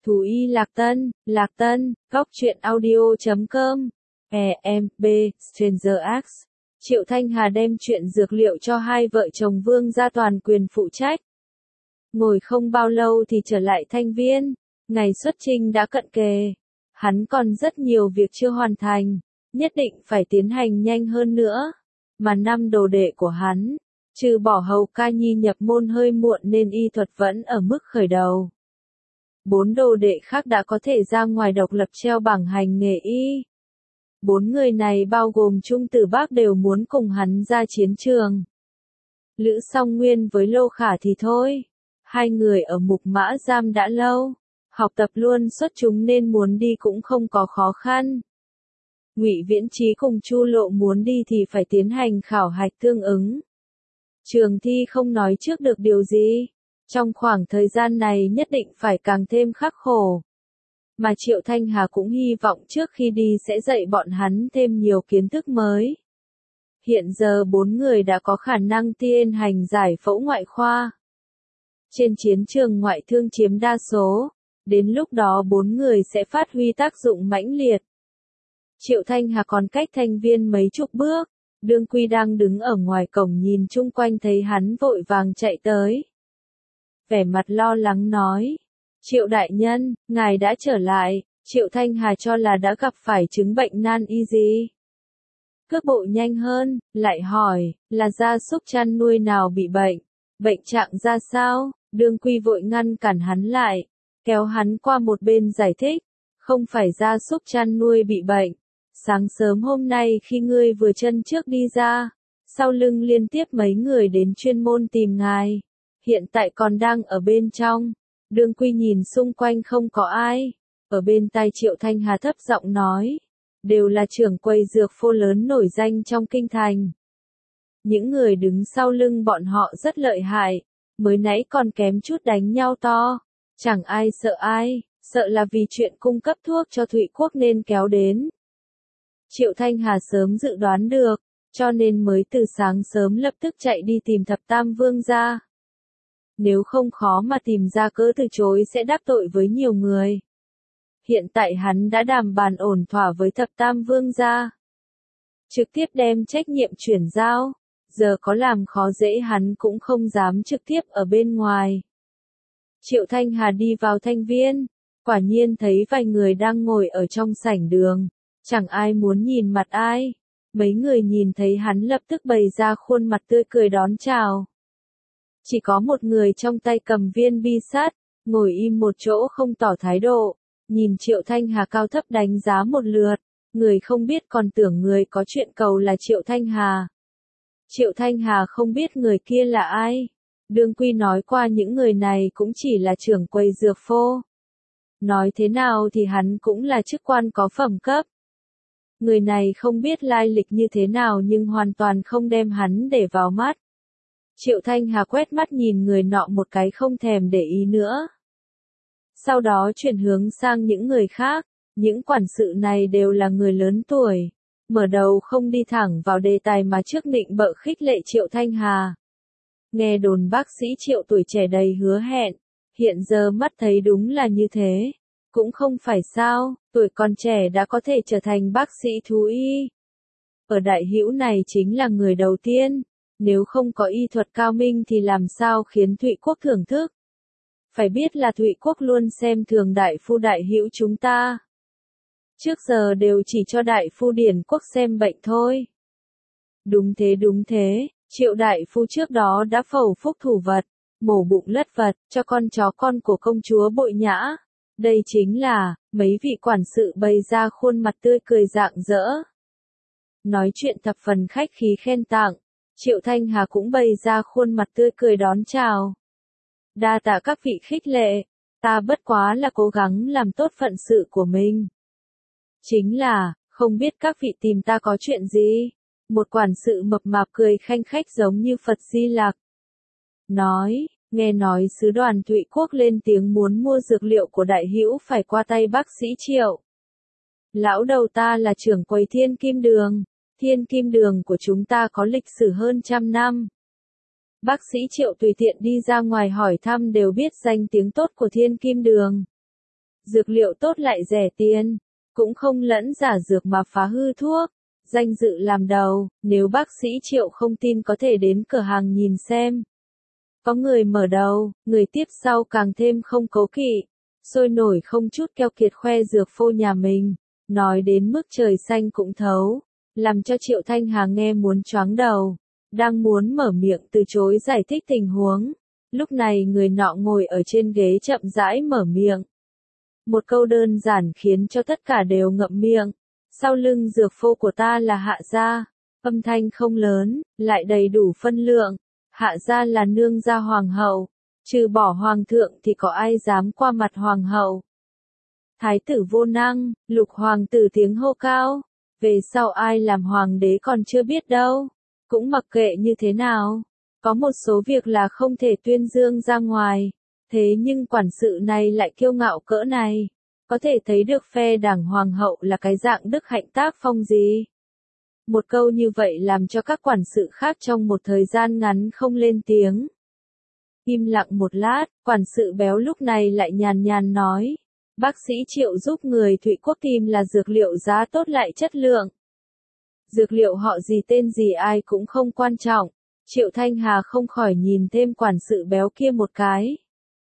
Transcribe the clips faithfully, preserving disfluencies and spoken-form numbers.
Thú y Lạc Tân, Lạc Tân, góc truyện audio chấm com, E M B, Stranger X. Triệu Thanh Hà đem chuyện dược liệu cho hai vợ chồng Vương gia toàn quyền phụ trách. Ngồi không bao lâu thì trở lại Thanh Viên, ngày xuất trình đã cận kề. Hắn còn rất nhiều việc chưa hoàn thành, nhất định phải tiến hành nhanh hơn nữa. Mà năm đồ đệ của hắn, trừ bỏ Hầu Ca Nhi nhập môn hơi muộn nên y thuật vẫn ở mức khởi đầu. Bốn đồ đệ khác đã có thể ra ngoài độc lập treo bảng hành nghề y. Bốn người này bao gồm Trung Tử Bác đều muốn cùng hắn ra chiến trường. Lữ Song Nguyên với Lô Khả thì thôi. Hai người ở Mục Mã Giam đã lâu, học tập luôn xuất chúng nên muốn đi cũng không có khó khăn. Ngụy Viễn Chí cùng Chu Lộ muốn đi thì phải tiến hành khảo hạch tương ứng. Trường thi không nói trước được điều gì. Trong khoảng thời gian này nhất định phải càng thêm khắc khổ. Mà Triệu Thanh Hà cũng hy vọng trước khi đi sẽ dạy bọn hắn thêm nhiều kiến thức mới. Hiện giờ bốn người đã có khả năng tiên hành giải phẫu ngoại khoa. Trên chiến trường ngoại thương chiếm đa số, đến lúc đó bốn người sẽ phát huy tác dụng mãnh liệt. Triệu Thanh Hà còn cách Thanh Viên mấy chục bước, Đương Quy đang đứng ở ngoài cổng nhìn chung quanh thấy hắn vội vàng chạy tới. Vẻ mặt lo lắng nói, Triệu đại nhân, ngài đã trở lại. Triệu Thanh Hà cho là đã gặp phải chứng bệnh nan y gì. Cước bộ nhanh hơn, lại hỏi, là gia súc chăn nuôi nào bị bệnh, bệnh trạng ra sao? Đương Quy vội ngăn cản hắn lại, kéo hắn qua một bên giải thích, không phải gia súc chăn nuôi bị bệnh. Sáng sớm hôm nay khi ngươi vừa chân trước đi ra, sau lưng liên tiếp mấy người đến chuyên môn tìm ngài. Hiện tại còn đang ở bên trong. Đương Quy nhìn xung quanh không có ai. Ở bên tai Triệu Thanh Hà thấp giọng nói. Đều là trưởng quầy dược phô lớn nổi danh trong kinh thành. Những người đứng sau lưng bọn họ rất lợi hại. Mới nãy còn kém chút đánh nhau to. Chẳng ai sợ ai. Sợ là vì chuyện cung cấp thuốc cho Thụy Quốc nên kéo đến. Triệu Thanh Hà sớm dự đoán được. Cho nên mới từ sáng sớm lập tức chạy đi tìm Thập Tam Vương gia. Nếu không khó mà tìm ra cớ từ chối sẽ đắc tội với nhiều người. Hiện tại hắn đã đàm bàn ổn thỏa với Thập Tam Vương gia. Trực tiếp đem trách nhiệm chuyển giao. Giờ có làm khó dễ hắn cũng không dám trực tiếp ở bên ngoài. Triệu Thanh Hà đi vào Thanh Viên. Quả nhiên thấy vài người đang ngồi ở trong sảnh đường. Chẳng ai muốn nhìn mặt ai. Mấy người nhìn thấy hắn lập tức bày ra khuôn mặt tươi cười đón chào. Chỉ có một người trong tay cầm viên bi sắt, ngồi im một chỗ không tỏ thái độ, nhìn Triệu Thanh Hà cao thấp đánh giá một lượt, người không biết còn tưởng người có chuyện cầu là Triệu Thanh Hà. Triệu Thanh Hà không biết người kia là ai. Đương Quy nói qua những người này cũng chỉ là trưởng quầy dược phô. Nói thế nào thì hắn cũng là chức quan có phẩm cấp. Người này không biết lai lịch như thế nào nhưng hoàn toàn không đem hắn để vào mắt. Triệu Thanh Hà quét mắt nhìn người nọ một cái không thèm để ý nữa. Sau đó chuyển hướng sang những người khác, những quản sự này đều là người lớn tuổi. Mở đầu không đi thẳng vào đề tài mà trước định bợ khích lệ Triệu Thanh Hà. Nghe đồn bác sĩ Triệu tuổi trẻ đầy hứa hẹn, hiện giờ mắt thấy đúng là như thế. Cũng không phải sao, tuổi còn trẻ đã có thể trở thành bác sĩ thú y. Ở Đại Hữu này chính là người đầu tiên. Nếu không có y thuật cao minh thì làm sao khiến Thụy Quốc thưởng thức? Phải biết là Thụy Quốc luôn xem thường đại phu Đại Hữu chúng ta. Trước giờ đều chỉ cho đại phu Điển Quốc xem bệnh thôi. Đúng thế đúng thế, Triệu đại phu trước đó đã phẫu phúc thủ vật, mổ bụng lất vật, cho con chó con của công chúa Bội Nhã. Đây chính là, mấy vị quản sự bày ra khuôn mặt tươi cười rạng rỡ. Nói chuyện thập phần khách khí khen tặng. Triệu Thanh Hà cũng bày ra khuôn mặt tươi cười đón chào. Đa tạ các vị khích lệ, ta bất quá là cố gắng làm tốt phận sự của mình. Chính là, không biết các vị tìm ta có chuyện gì? Một quản sự mập mạp cười khanh khách giống như Phật Di Lặc. Nói, nghe nói sứ đoàn Thụy Quốc lên tiếng muốn mua dược liệu của Đại Hữu phải qua tay bác sĩ Triệu. Lão đầu ta là trưởng quầy Thiên Kim Đường. Thiên Kim Đường của chúng ta có lịch sử hơn trăm năm. Bác sĩ Triệu tùy tiện đi ra ngoài hỏi thăm đều biết danh tiếng tốt của Thiên Kim Đường. Dược liệu tốt lại rẻ tiền, cũng không lẫn giả dược mà phá hư thuốc. Danh dự làm đầu, nếu bác sĩ Triệu không tin có thể đến cửa hàng nhìn xem. Có người mở đầu, người tiếp sau càng thêm không cố kỵ, sôi nổi không chút keo kiệt khoe dược phô nhà mình, nói đến mức trời xanh cũng thấu, làm cho Triệu Thanh Hà nghe muốn choáng đầu, đang muốn mở miệng từ chối giải thích tình huống. Lúc này người nọ ngồi ở trên ghế chậm rãi mở miệng. Một câu đơn giản khiến cho tất cả đều ngậm miệng. Sau lưng dược phô của ta là Hạ gia, âm thanh không lớn, lại đầy đủ phân lượng. Hạ gia là nương gia hoàng hậu, trừ bỏ hoàng thượng thì có ai dám qua mặt hoàng hậu. Thái tử vô năng, lục hoàng tử tiếng hô cao, về sau ai làm hoàng đế còn chưa biết đâu, cũng mặc kệ như thế nào. Có một số việc là không thể tuyên dương ra ngoài, thế nhưng quản sự này lại kiêu ngạo cỡ này, có thể thấy được phe đảng hoàng hậu là cái dạng đức hạnh tác phong gì. Một câu như vậy làm cho các quản sự khác trong một thời gian ngắn không lên tiếng. Im lặng một lát, quản sự béo lúc này lại nhàn nhàn nói, bác sĩ Triệu giúp người Thụy Quốc tìm là dược liệu giá tốt lại chất lượng. Dược liệu họ gì tên gì ai cũng không quan trọng. Triệu Thanh Hà không khỏi nhìn thêm quản sự béo kia một cái.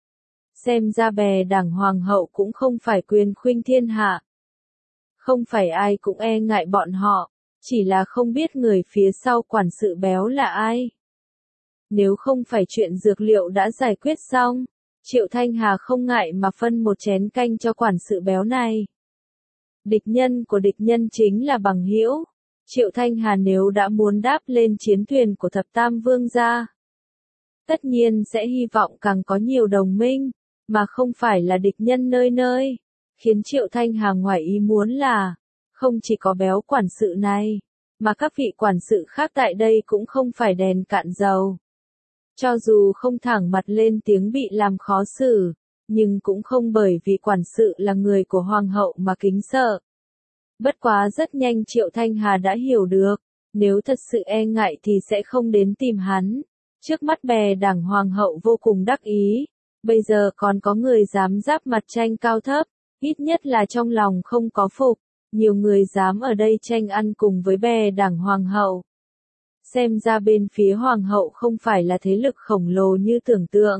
Xem ra bè đảng hoàng hậu cũng không phải quyền khuynh thiên hạ. Không phải ai cũng e ngại bọn họ, chỉ là không biết người phía sau quản sự béo là ai. Nếu không phải chuyện dược liệu đã giải quyết xong, Triệu Thanh Hà không ngại mà phân một chén canh cho quản sự béo này. Địch nhân của địch nhân chính là bằng hữu. Triệu Thanh Hà nếu đã muốn đáp lên chiến thuyền của thập tam vương gia, tất nhiên sẽ hy vọng càng có nhiều đồng minh, mà không phải là địch nhân nơi nơi. Khiến Triệu Thanh Hà ngoài ý muốn là, không chỉ có béo quản sự này, mà các vị quản sự khác tại đây cũng không phải đèn cạn dầu. Cho dù không thẳng mặt lên tiếng bị làm khó xử, nhưng cũng không bởi vì quản sự là người của hoàng hậu mà kính sợ. Bất quá rất nhanh Triệu Thanh Hà đã hiểu được, nếu thật sự e ngại thì sẽ không đến tìm hắn. Trước mắt bè đảng hoàng hậu vô cùng đắc ý, bây giờ còn có người dám giáp mặt tranh cao thấp, ít nhất là trong lòng không có phục, nhiều người dám ở đây tranh ăn cùng với bè đảng hoàng hậu. Xem ra bên phía hoàng hậu không phải là thế lực khổng lồ như tưởng tượng.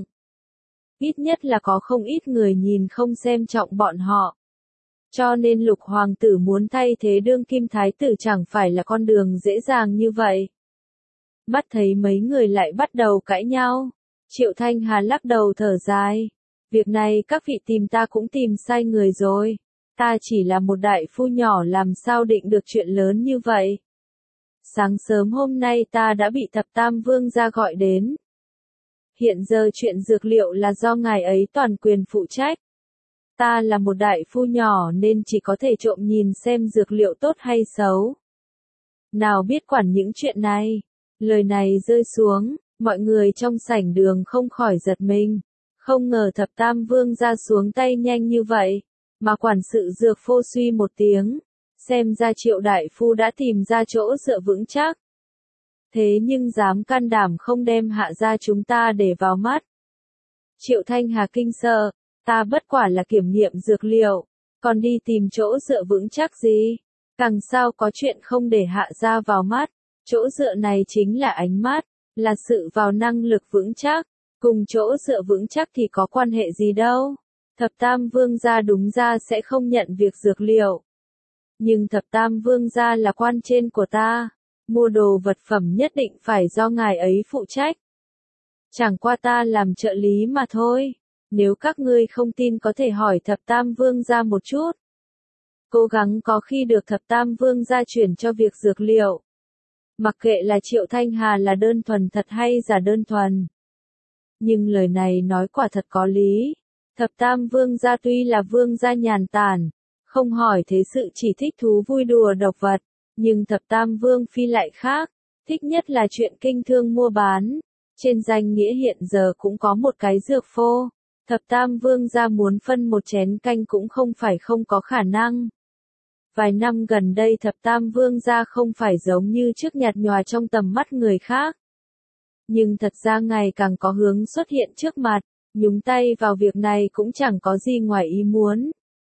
Ít nhất là có không ít người nhìn không xem trọng bọn họ. Cho nên lục hoàng tử muốn thay thế đương kim thái tử chẳng phải là con đường dễ dàng như vậy. Mắt thấy mấy người lại bắt đầu cãi nhau, Triệu Thanh Hà lắc đầu thở dài. Việc này các vị tìm ta cũng tìm sai người rồi. Ta chỉ là một đại phu nhỏ làm sao định được chuyện lớn như vậy. Sáng sớm hôm nay ta đã bị thập tam vương gia gọi đến. Hiện giờ chuyện dược liệu là do ngài ấy toàn quyền phụ trách. Ta là một đại phu nhỏ nên chỉ có thể trộm nhìn xem dược liệu tốt hay xấu. Nào biết quản những chuyện này. Lời này rơi xuống, mọi người trong sảnh đường không khỏi giật mình. Không ngờ thập tam vương ra xuống tay nhanh như vậy, mà quản sự dược phô suy một tiếng. Xem ra Triệu đại phu đã tìm ra chỗ dựa vững chắc. Thế nhưng dám can đảm không đem Hạ gia chúng ta để vào mắt. Triệu Thanh Hà kinh sợ. Ta bất quả là kiểm nghiệm dược liệu, còn đi tìm chỗ dựa vững chắc gì? Càng sao có chuyện không để Hạ gia vào mắt, chỗ dựa này chính là ánh mắt, là sự vào năng lực vững chắc, cùng chỗ dựa vững chắc thì có quan hệ gì đâu. Thập tam vương gia đúng ra sẽ không nhận việc dược liệu. Nhưng thập tam vương gia là quan trên của ta, mua đồ vật phẩm nhất định phải do ngài ấy phụ trách. Chẳng qua ta làm trợ lý mà thôi. Nếu các ngươi không tin có thể hỏi thập tam vương gia một chút. Cố gắng có khi được thập tam vương gia chuyển cho việc dược liệu. Mặc kệ là Triệu Thanh Hà là đơn thuần thật hay giả đơn thuần. Nhưng lời này nói quả thật có lý. Thập tam vương gia tuy là vương gia nhàn tản, không hỏi thế sự chỉ thích thú vui đùa độc vật. Nhưng thập tam vương phi lại khác, thích nhất là chuyện kinh thương mua bán. Trên danh nghĩa hiện giờ cũng có một cái dược phô. Thập tam vương gia muốn phân một chén canh cũng không phải không có khả năng. Vài năm gần đây thập tam vương gia không phải giống như trước nhạt nhòa trong tầm mắt người khác. Nhưng thật ra ngày càng có hướng xuất hiện trước mặt, nhúng tay vào việc này cũng chẳng có gì ngoài ý muốn.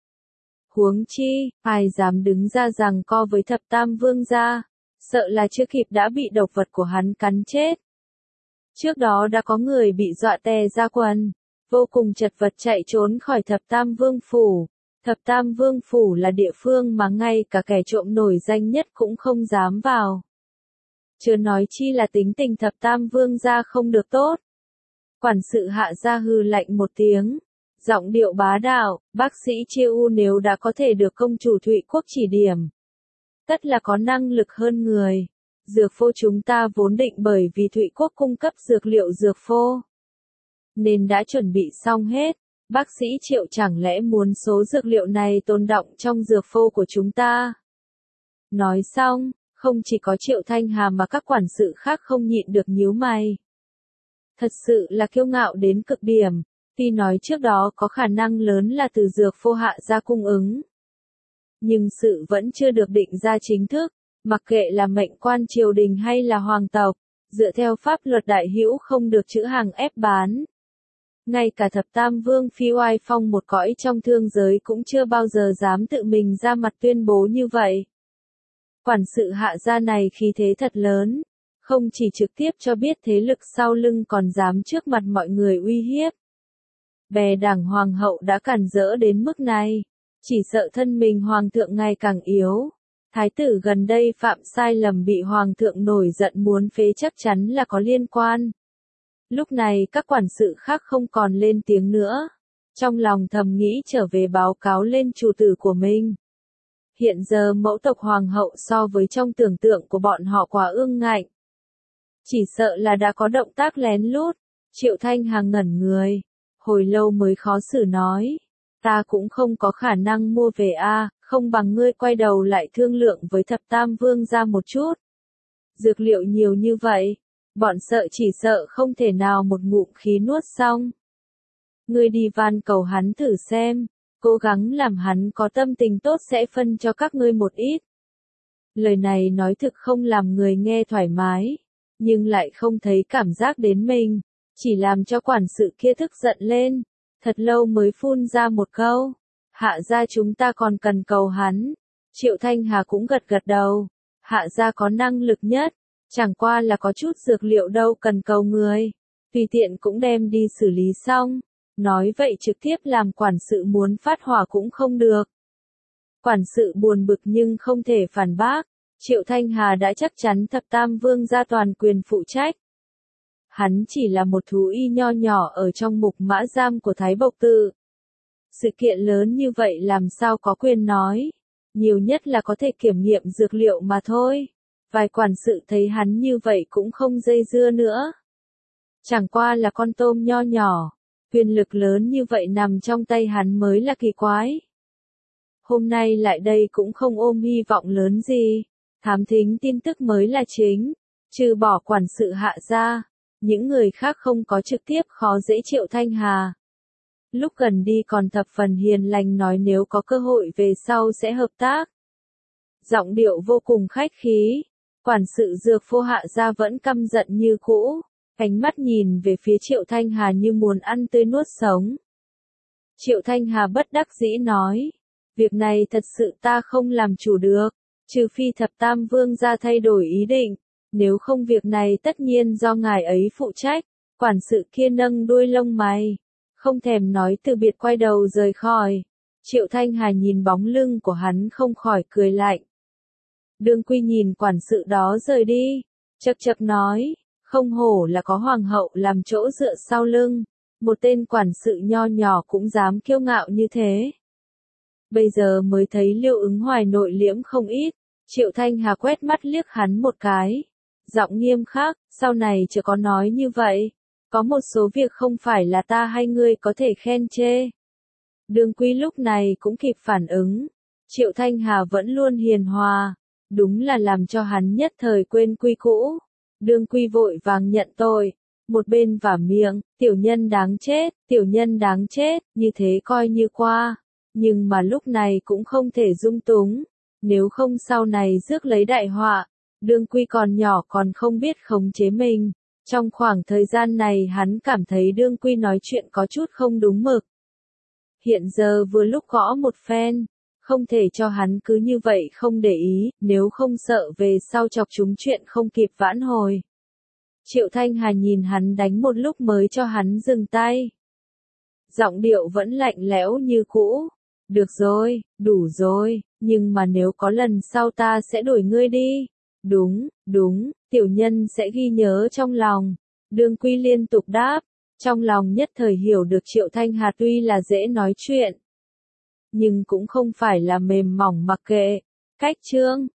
Huống chi, ai dám đứng ra giằng co với thập tam vương gia, sợ là chưa kịp đã bị độc vật của hắn cắn chết. Trước đó đã có người bị dọa tè ra quần, vô cùng chật vật chạy trốn khỏi thập tam vương phủ. Thập tam vương phủ là địa phương mà ngay cả kẻ trộm nổi danh nhất cũng không dám vào. Chưa nói chi là tính tình thập tam vương gia không được tốt. Quản sự Hạ gia hừ lạnh một tiếng, giọng điệu bá đạo, bác sĩ Chiêu U nếu đã có thể được công chủ Thụy Quốc chỉ điểm, tất là có năng lực hơn người. Dược phô chúng ta vốn định bởi vì Thụy Quốc cung cấp dược liệu dược phô, nên đã chuẩn bị xong hết. Bác sĩ Triệu chẳng lẽ muốn số dược liệu này tồn đọng trong dược phô của chúng ta? Nói xong, không chỉ có Triệu Thanh Hà mà các quản sự khác không nhịn được nhíu mày. Thật sự là kiêu ngạo đến cực điểm, tuy nói trước đó có khả năng lớn là từ dược phô Hạ gia cung ứng. Nhưng sự vẫn chưa được định ra chính thức, mặc kệ là mệnh quan triều đình hay là hoàng tộc, dựa theo pháp luật đại hữu không được chữ hàng ép bán. Ngay cả thập tam vương phi oai phong một cõi trong thương giới cũng chưa bao giờ dám tự mình ra mặt tuyên bố như vậy. Quản sự Hạ gia này khí thế thật lớn, không chỉ trực tiếp cho biết thế lực sau lưng còn dám trước mặt mọi người uy hiếp. Bè đảng hoàng hậu đã cản rỡ đến mức này, chỉ sợ thân mình hoàng thượng ngày càng yếu. Thái tử gần đây phạm sai lầm bị hoàng thượng nổi giận muốn phế chắc chắn là có liên quan. Lúc này các quản sự khác không còn lên tiếng nữa, trong lòng thầm nghĩ trở về báo cáo lên chủ tử của mình. Hiện giờ mẫu tộc hoàng hậu so với trong tưởng tượng của bọn họ quá ương ngạnh. Chỉ sợ là đã có động tác lén lút. Triệu Thanh Hà ngẩn người, hồi lâu mới khó xử nói, ta cũng không có khả năng mua về a, không bằng ngươi quay đầu lại thương lượng với thập tam vương gia một chút. Dược liệu nhiều như vậy, bọn sợ chỉ sợ không thể nào một ngụm khí nuốt xong. Ngươi đi van cầu hắn thử xem, cố gắng làm hắn có tâm tình tốt sẽ phân cho các ngươi một ít. Lời này nói thực không làm người nghe thoải mái, nhưng lại không thấy cảm giác đến mình, chỉ làm cho quản sự kia tức giận lên, thật lâu mới phun ra một câu, Hạ gia chúng ta còn cần cầu hắn. Triệu Thanh Hà cũng gật gật đầu, Hạ gia có năng lực nhất, chẳng qua là có chút dược liệu đâu cần cầu người, tùy tiện cũng đem đi xử lý xong. Nói vậy trực tiếp làm quản sự muốn phát hỏa cũng không được. Quản sự buồn bực nhưng không thể phản bác, Triệu Thanh Hà đã chắc chắn thập tam vương gia toàn quyền phụ trách. Hắn chỉ là một thú y nho nhỏ ở trong mục mã giam của Thái Bộc Tự. Sự kiện lớn như vậy làm sao có quyền nói, nhiều nhất là có thể kiểm nghiệm dược liệu mà thôi. Vài quản sự thấy hắn như vậy cũng không dây dưa nữa. Chẳng qua là con tôm nho nhỏ. Quyền lực lớn như vậy nằm trong tay hắn mới là kỳ quái. Hôm nay lại đây cũng không ôm hy vọng lớn gì, thám thính tin tức mới là chính, trừ bỏ quản sự Hạ gia, những người khác không có trực tiếp khó dễ Triệu Thanh Hà. Lúc gần đi còn thập phần hiền lành nói nếu có cơ hội về sau sẽ hợp tác. Giọng điệu vô cùng khách khí, quản sự dược phô Hạ gia vẫn căm giận như cũ. Ánh mắt nhìn về phía Triệu Thanh Hà như muốn ăn tươi nuốt sống. Triệu Thanh Hà bất đắc dĩ nói, việc này thật sự ta không làm chủ được, trừ phi thập tam vương gia thay đổi ý định, nếu không việc này tất nhiên do ngài ấy phụ trách. Quản sự kia nâng đuôi lông mày, không thèm nói từ biệt quay đầu rời khỏi. Triệu Thanh Hà nhìn bóng lưng của hắn không khỏi cười lạnh. Đương Quy nhìn quản sự đó rời đi, chậc chậc nói, không hổ là có hoàng hậu làm chỗ dựa sau lưng, một tên quản sự nho nhỏ cũng dám kiêu ngạo như thế. Bây giờ mới thấy Liêu Ứng Hoài nội liễm không ít, Triệu Thanh Hà quét mắt liếc hắn một cái, giọng nghiêm khắc, sau này chưa có nói như vậy, có một số việc không phải là ta hay ngươi có thể khen chê. Đương Quy lúc này cũng kịp phản ứng, Triệu Thanh Hà vẫn luôn hiền hòa, đúng là làm cho hắn nhất thời quên quy cũ. Đương Quy vội vàng nhận tội, một bên vả miệng, tiểu nhân đáng chết, tiểu nhân đáng chết, như thế coi như qua, nhưng mà lúc này cũng không thể dung túng, nếu không sau này rước lấy đại họa. Đương Quy còn nhỏ còn không biết khống chế mình, trong khoảng thời gian này hắn cảm thấy Đương Quy nói chuyện có chút không đúng mực. Hiện giờ vừa lúc gõ một phen, Không thể cho hắn cứ như vậy không để ý, nếu không sợ về sau chọc chúng chuyện không kịp vãn hồi. Triệu Thanh Hà nhìn hắn đánh một lúc mới cho hắn dừng tay. Giọng điệu vẫn lạnh lẽo như cũ. Được rồi, đủ rồi, nhưng mà nếu có lần sau ta sẽ đuổi ngươi đi. Đúng, đúng, tiểu nhân sẽ ghi nhớ trong lòng. Đường Quy liên tục đáp, trong lòng nhất thời hiểu được Triệu Thanh Hà tuy là dễ nói chuyện, nhưng cũng không phải là mềm mỏng mặc kệ. Cách chương